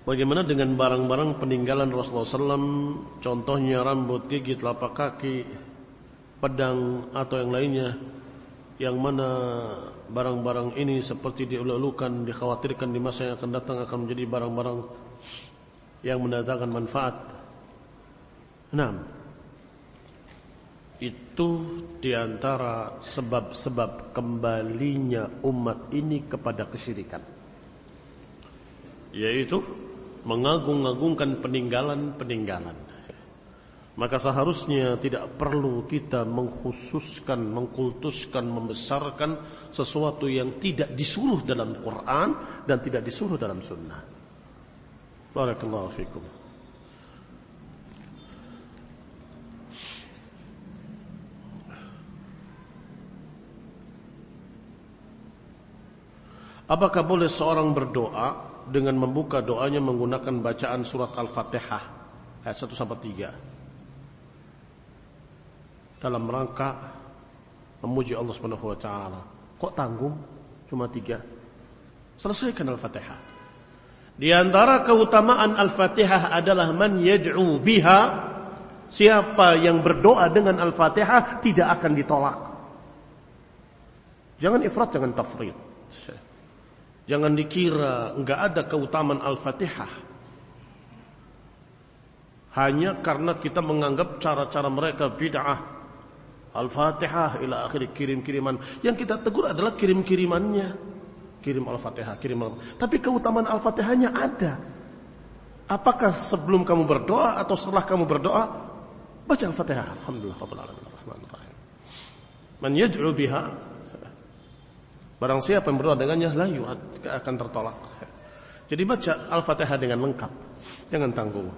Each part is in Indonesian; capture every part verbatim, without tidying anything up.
Bagaimana dengan barang-barang peninggalan Rasulullah shallallahu alaihi wasallam, contohnya rambut, gigi, telapak kaki, pedang atau yang lainnya, yang mana barang-barang ini seperti dielu-elukan, dikhawatirkan di masa yang akan datang akan menjadi barang-barang yang mendatangkan manfaat. Nah, itu diantara sebab-sebab kembalinya umat ini kepada kesyirikan, yaitu mengagung-agungkan peninggalan-peninggalan. Maka seharusnya tidak perlu kita mengkhususkan, mengkultuskan, membesarkan sesuatu yang tidak disuruh dalam Quran dan tidak disuruh dalam Sunnah. Barakallahu fikum. Apakah boleh seorang berdoa dengan membuka doanya menggunakan bacaan surat Al-Fatihah ayat satu sampai tiga dalam rangka memuji Allah Subhanahu wa taala? Kok tanggung cuma tiga? Selesaikan Al-Fatihah. Di antara keutamaan Al-Fatihah adalah man yad'u biha, siapa yang berdoa dengan Al-Fatihah tidak akan ditolak. Jangan ifrat, jangan tafrid. Jangan dikira enggak ada keutamaan Al-Fatihah hanya karena kita menganggap cara-cara mereka bid'ah. Al-Fatihah ila akhir, kirim-kiriman. Yang kita tegur adalah kirim-kirimannya. Kirim Al-Fatihah, kirim Al-Fatihah. Tapi keutamaan Al-Fatihahnya ada. Apakah sebelum kamu berdoa atau setelah kamu berdoa baca Al-Fatihah? Alhamdulillah rabbil alamin arrahmanir rahim. Man yad'u biha, barang siapa yang berdoa dengannya la yu'ad, akan tertolak. Jadi baca Al-Fatihah dengan lengkap, jangan tanggung.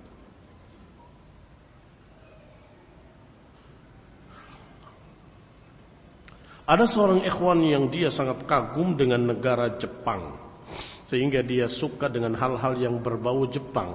Ada seorang ikhwan yang dia sangat kagum dengan negara Jepang, sehingga dia suka dengan hal-hal yang berbau Jepang,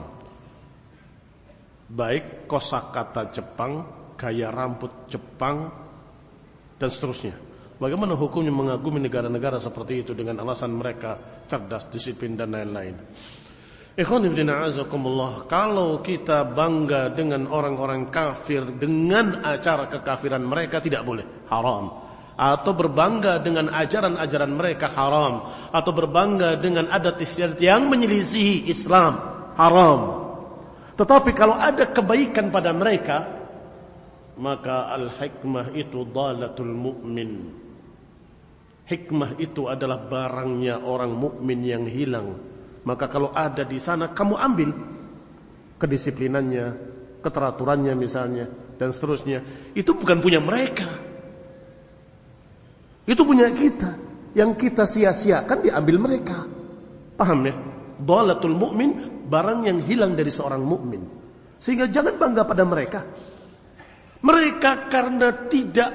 baik kosakata Jepang, gaya rambut Jepang, dan seterusnya. Bagaimana hukumnya mengagumi negara-negara seperti itu dengan alasan mereka cerdas, disiplin dan lain-lain? Ikhwan fillah azakumullah, kalau kita bangga dengan orang-orang kafir dengan acara kekafiran mereka tidak boleh, haram. Atau berbangga dengan ajaran-ajaran mereka haram. Atau berbangga dengan adat istiadat yang menyelisihi Islam haram. Tetapi kalau ada kebaikan pada mereka, maka al-hikmah itu dalatul mu'min. Hikmah itu adalah barangnya orang mukmin yang hilang. Maka kalau ada di sana, kamu ambil kedisiplinannya, keteraturannya misalnya, dan seterusnya. Itu bukan punya mereka, itu punya kita. Yang kita sia-siakan diambil mereka. Paham ya? Dalatul mu'min, barang yang hilang dari seorang mukmin. Sehingga jangan bangga pada mereka. Mereka karena tidak,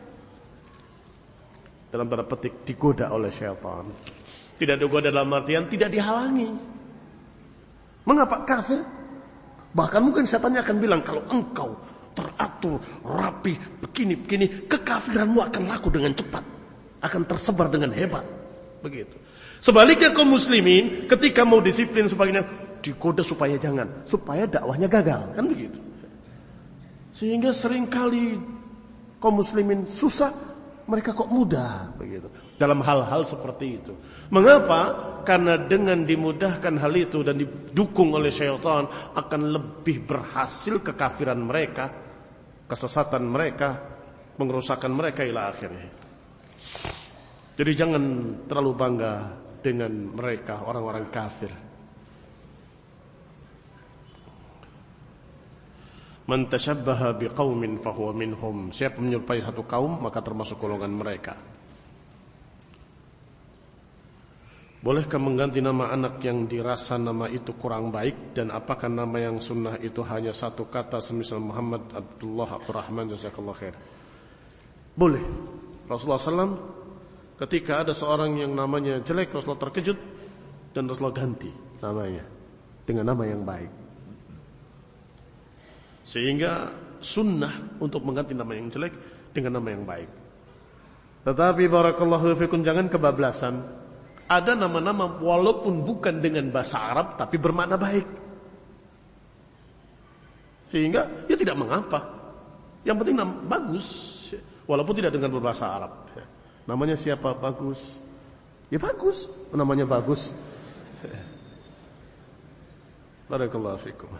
dalam tanda petik, digoda oleh syaitan. Tidak digoda dalam artian tidak dihalangi. Mengapa kafir? Bahkan mungkin syaitannya akan bilang, kalau engkau teratur, rapi, begini-begini, kekafiranmu akan laku dengan cepat, akan tersebar dengan hebat. Begitu. Sebaliknya kaum muslimin ketika mau disiplin sebagainya, digoda supaya jangan, supaya dakwahnya gagal, kan begitu. Sehingga seringkali kaum muslimin susah, mereka kok mudah begitu dalam hal-hal seperti itu. Mengapa? Karena dengan dimudahkan hal itu dan didukung oleh syaitan, akan lebih berhasil kekafiran mereka, kesesatan mereka, pengerusakan mereka ila akhirnya. Jadi jangan terlalu bangga dengan mereka, orang-orang kafir. Man tashabbaha biqaumin fahuwa minhum. Siapa menyerupai satu kaum maka termasuk golongan mereka. Bolehkah mengganti nama anak yang dirasa nama itu kurang baik? Dan apakah nama yang sunnah itu hanya satu kata, semisal Muhammad, Abdullah, Abdurrahman, jazakallah khair? Boleh. Rasulullah shallallahu alaihi wasallam ketika ada seorang yang namanya jelek, Rasulullah terkejut dan Rasulullah ganti namanya dengan nama yang baik. Sehingga sunnah untuk mengganti nama yang jelek dengan nama yang baik. Tetapi barakallahu fikum, jangan kebablasan. Ada nama-nama walaupun bukan dengan bahasa Arab tapi bermakna baik. Sehingga ya tidak mengapa. Yang penting nama bagus walaupun tidak dengan berbahasa Arab. Namanya siapa? Bagus. Ya bagus, namanya bagus. Barakallahu fikum.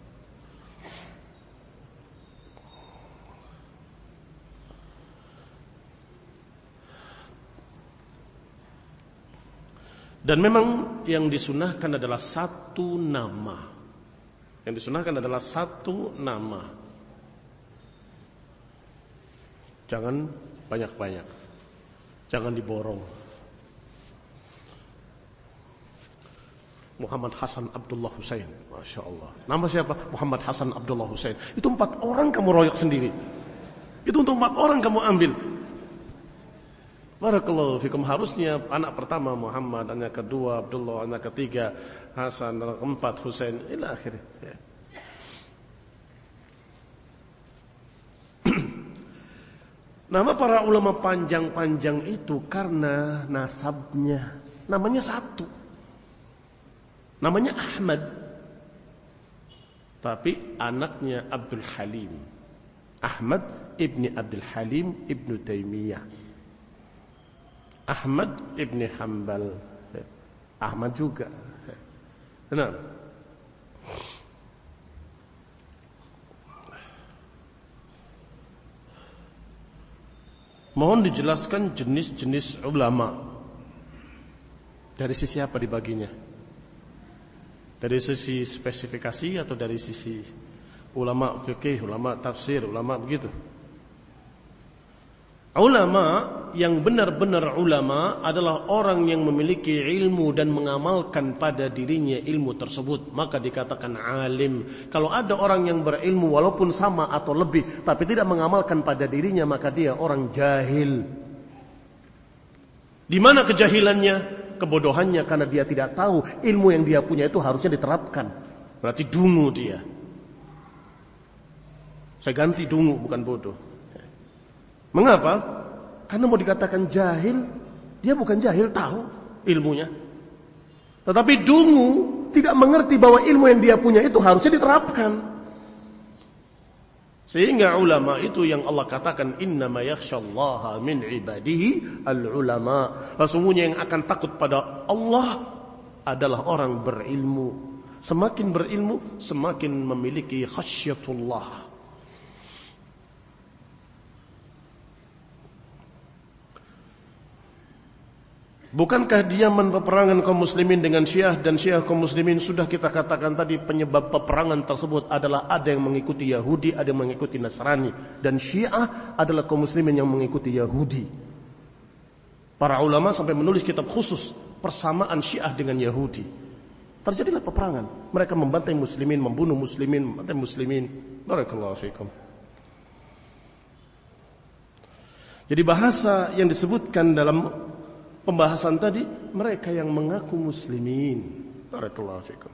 Dan memang yang disunahkan adalah satu nama. Yang disunahkan adalah satu nama. Jangan banyak-banyak. Jangan diborong. Muhammad Hasan Abdullah Husain. Masya Allah. Nama siapa? Muhammad Hasan Abdullah Husain. Itu empat orang kamu royok sendiri. Itu untuk empat orang kamu ambil. Barakallahu fikum. Harusnya anak pertama Muhammad, anak kedua Abdullah, anak ketiga Hasan, anak keempat Husain, ila akhirnya. Ya. Nama para ulama panjang-panjang itu karena nasabnya. Namanya satu. Namanya Ahmad. Tapi anaknya Abdul Halim. Ahmad ibni Abdul Halim ibnu Taimiyah. Ahmad ibni Hanbal. Ahmad juga. Nah. Mohon dijelaskan jenis-jenis ulama. Dari sisi apa dibaginya? Dari sisi spesifikasi atau dari sisi ulama fikih, ulama tafsir, ulama begitu? Ulama yang benar-benar ulama adalah orang yang memiliki ilmu dan mengamalkan pada dirinya ilmu tersebut, maka dikatakan alim. Kalau ada orang yang berilmu walaupun sama atau lebih tapi tidak mengamalkan pada dirinya, maka dia orang jahil. Di mana kejahilannya? Kebodohannya karena dia tidak tahu ilmu yang dia punya itu harusnya diterapkan. Berarti dungu dia. Saya ganti dungu bukan bodoh. Mengapa? Karena mau dikatakan jahil, dia bukan jahil, tahu ilmunya. Tetapi dungu tidak mengerti bahwa ilmu yang dia punya itu harusnya diterapkan. Sehingga ulama itu yang Allah katakan innama yakhsyallaha min ibadihi al-ulama. Sesungguhnya yang akan takut pada Allah adalah orang berilmu. Semakin berilmu, semakin memiliki khasyatullah. Bukankah diaman peperangan kaum muslimin dengan Syiah dan Syiah kaum muslimin sudah kita katakan tadi penyebab peperangan tersebut adalah ada yang mengikuti Yahudi, ada yang mengikuti Nasrani, dan Syiah adalah kaum muslimin yang mengikuti Yahudi. Para ulama sampai menulis kitab khusus persamaan Syiah dengan Yahudi. Terjadilah peperangan, mereka membantai muslimin, membunuh muslimin, membantai muslimin. Barakallahu fikum. Jadi bahasa yang disebutkan dalam pembahasan tadi, mereka yang mengaku muslimin. Barakallahu fikum.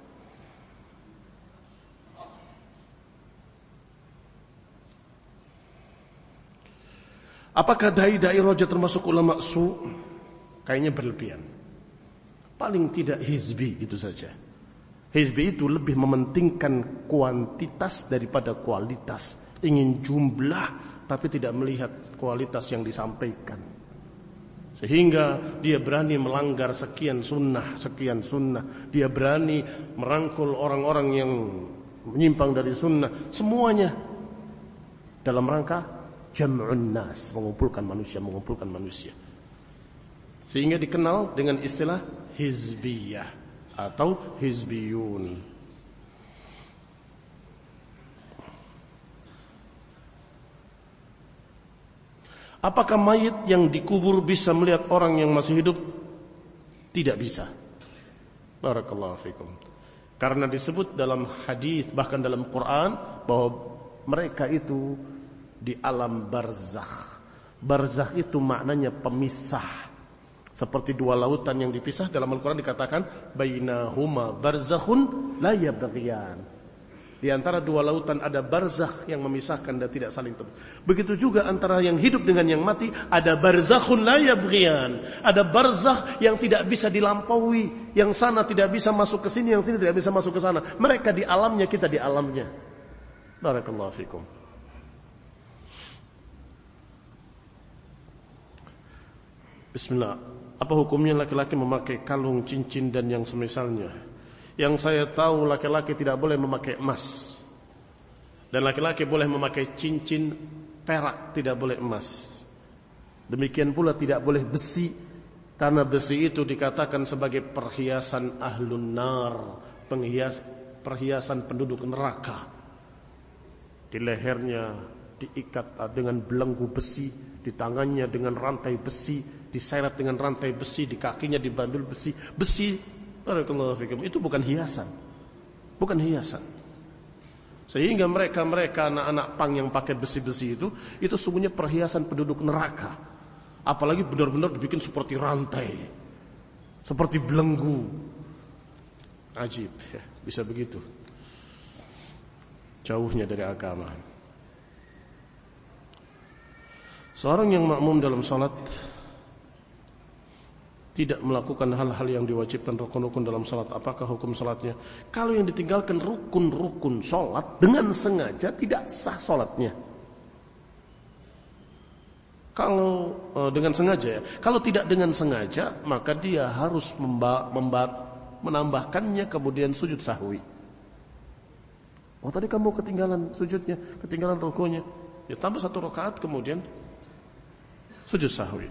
Apakah dai-dai roja termasuk ulama su? Kayaknya berlebihan. Paling tidak hizbi itu saja. Hizbi itu lebih mementingkan kuantitas daripada kualitas. Ingin jumlah tapi tidak melihat kualitas yang disampaikan. Sehingga dia berani melanggar sekian sunnah, sekian sunnah. Dia berani merangkul orang-orang yang menyimpang dari sunnah. Semuanya dalam rangka jam'un nas, mengumpulkan manusia, mengumpulkan manusia. Sehingga dikenal dengan istilah hizbiyah atau hizbiyun. Apakah mayit yang dikubur bisa melihat orang yang masih hidup? Tidak bisa. Barakallahu fikum. Karena disebut dalam hadis bahkan dalam Quran bahwa mereka itu di alam barzakh. Barzakh itu maknanya pemisah. Seperti dua lautan yang dipisah, dalam Al-Quran dikatakan bainahuma barzakhun la yabghiyan. Di Di antara dua lautan ada barzakh yang memisahkan dan tidak saling terpisah. Begitu juga antara yang hidup dengan yang mati, ada barzakhun la yabghiyan. Ada barzakh yang tidak bisa dilampaui, yang sana tidak bisa masuk ke sini, yang sini tidak bisa masuk ke sana. Mereka di alamnya, kita di alamnya. Barakallahu fikum. Bismillah. Apa hukumnya laki-laki memakai kalung, cincin dan yang semisalnya? Yang saya tahu laki-laki tidak boleh memakai emas. Dan laki-laki boleh memakai cincin perak, tidak boleh emas. Demikian pula tidak boleh besi, karena besi itu dikatakan sebagai perhiasan ahlun nar, penghias, perhiasan penduduk neraka. Di lehernya diikat dengan belenggu besi, di tangannya dengan rantai besi, diseret dengan rantai besi, di kakinya dibandul besi. Besi, barakallahu fikum, itu bukan hiasan. Bukan hiasan. Sehingga mereka-mereka anak-anak pang yang pakai besi-besi itu, itu sungguhnya perhiasan penduduk neraka. Apalagi benar-benar dibikin seperti rantai, seperti belenggu. Ajib, ya, bisa begitu. Jauhnya dari agama. Seorang yang makmum dalam salat tidak melakukan hal-hal yang diwajibkan rukun-rukun dalam salat, apakah hukum salatnya? Kalau yang ditinggalkan rukun-rukun salat dengan sengaja, tidak sah salatnya. Kalau e, dengan sengaja, kalau tidak dengan sengaja, maka dia harus memba, memba, menambahkannya kemudian sujud sahwi. Oh, tadi kamu ketinggalan sujudnya, ketinggalan rukunya, ya tambah satu rakaat kemudian sujud sahwi.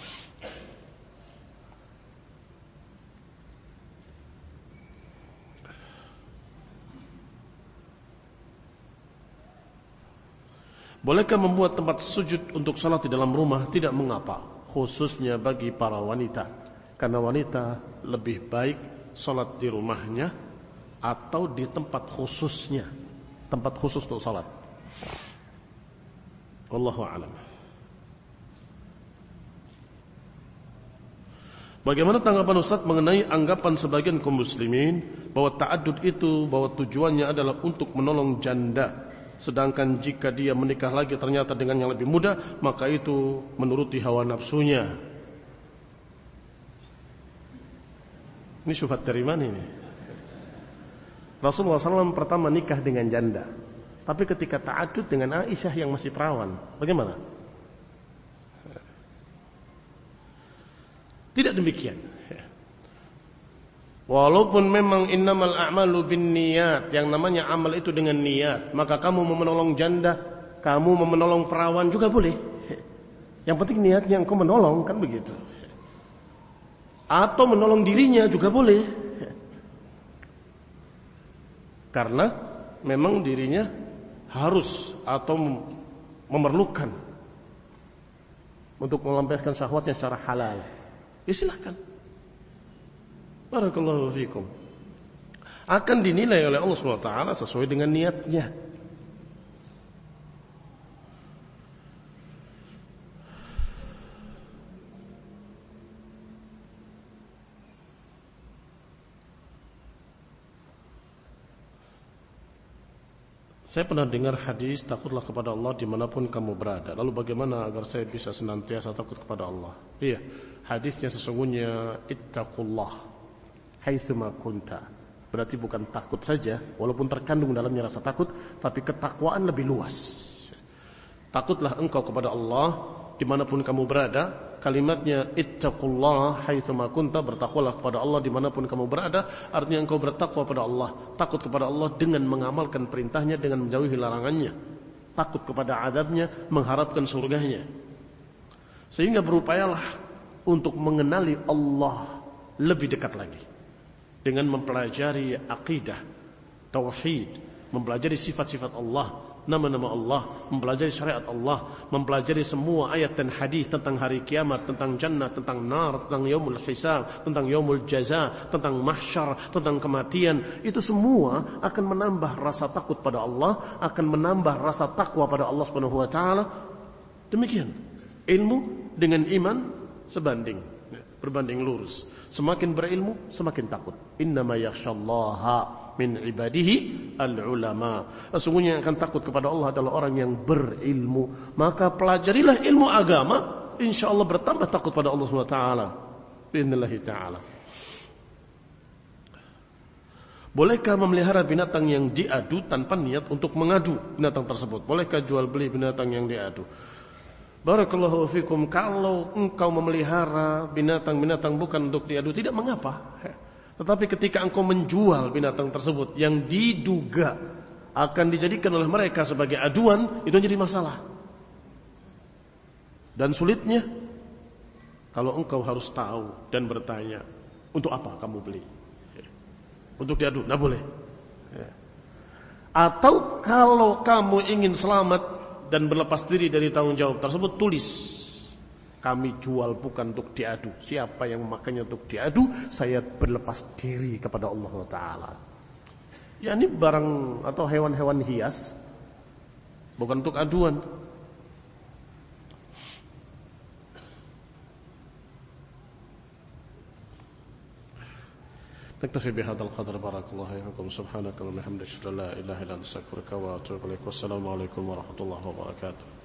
Bolehkah membuat tempat sujud untuk salat di dalam rumah? Tidak mengapa, khususnya bagi para wanita. Karena wanita lebih baik salat di rumahnya atau di tempat khususnya, tempat khusus untuk salat. Wallahu a'lam. Bagaimana tanggapan Ustaz mengenai anggapan sebagian kaum muslimin bahwa ta'addud itu, bahwa tujuannya adalah untuk menolong janda, sedangkan jika dia menikah lagi ternyata dengan yang lebih muda, maka itu menuruti hawa nafsunya. Ini syubhat dari mana ini? Rasulullah shallallahu alaihi wasallam pertama nikah dengan janda, tapi ketika ta'addud dengan Aisyah yang masih perawan, bagaimana? Tidak demikian. Walaupun memang innamal a'malu binniyat, yang namanya amal itu dengan niat, maka kamu mau menolong janda, kamu mau menolong perawan juga boleh. Yang penting niatnya engkau menolong, kan begitu. Atau menolong dirinya juga boleh. Karena memang dirinya harus atau memerlukan untuk melampiaskan syahwatnya secara halal. Ya silahkan. Barakallahu fikum. Akan dinilai oleh Allah subhanahu wa taala sesuai dengan niatnya. Saya pernah dengar hadis, takutlah kepada Allah dimanapun kamu berada. Lalu bagaimana agar saya bisa senantiasa takut kepada Allah? Iya, hadisnya sesungguhnya ittaqullah haitsuma kunta. Berarti bukan takut saja, walaupun terkandung dalamnya rasa takut, tapi ketakwaan lebih luas. Takutlah engkau kepada Allah dimanapun kamu berada. Kalimatnya ittaqullah haitsuma kunta, bertakwalah kepada Allah dimanapun kamu berada. Artinya engkau bertakwa kepada Allah, takut kepada Allah dengan mengamalkan perintahnya, dengan menjauhi larangannya, takut kepada azabnya, mengharapkan surganya. Sehingga berupayalah untuk mengenali Allah lebih dekat lagi dengan mempelajari akidah, tauhid, mempelajari sifat-sifat Allah, nama-nama Allah, mempelajari syariat Allah, mempelajari semua ayat dan hadis tentang hari kiamat, tentang jannah, tentang nar, tentang yaumul hisab, tentang yaumul jaza, tentang mahsyar, tentang kematian. Itu semua akan menambah rasa takut pada Allah, akan menambah rasa takwa pada Allah Subhanahu wa taala. Demikian. Ilmu dengan iman sebanding, berbanding lurus. Semakin berilmu, semakin takut. Innama yakhsyallaha min ibadihi al-ulama. Sesungguhnya yang akan takut kepada Allah adalah orang yang berilmu. Maka pelajarilah ilmu agama, insyaallah bertambah takut pada Allah Subhanahu wa taala. Bi'idznillah taala. Bolehkah memelihara binatang yang diadu tanpa niat untuk mengadu binatang tersebut? Bolehkah jual beli binatang yang diadu? Barakallahu fikum. Kalau engkau memelihara binatang-binatang bukan untuk diadu, tidak mengapa. Tetapi ketika engkau menjual binatang tersebut yang diduga akan dijadikan oleh mereka sebagai aduan, itu jadi masalah. Dan sulitnya, kalau engkau harus tahu dan bertanya, untuk apa kamu beli? Untuk diadu, tidak boleh. Atau kalau kamu ingin selamat dan berlepas diri dari tanggung jawab tersebut, tulis, kami jual bukan untuk diadu. Siapa yang memakainya untuk diadu, saya berlepas diri kepada Allah Ta'ala. Ya, ini barang atau hewan-hewan hias, bukan untuk aduan. نكتفي بهذا القدر. بارك الله فيكم. سبحانك اللهم وبحمدك اشهد ان لا اله الا انت استغفرك واتوب اليك. والسلام عليكم ورحمه الله وبركاته.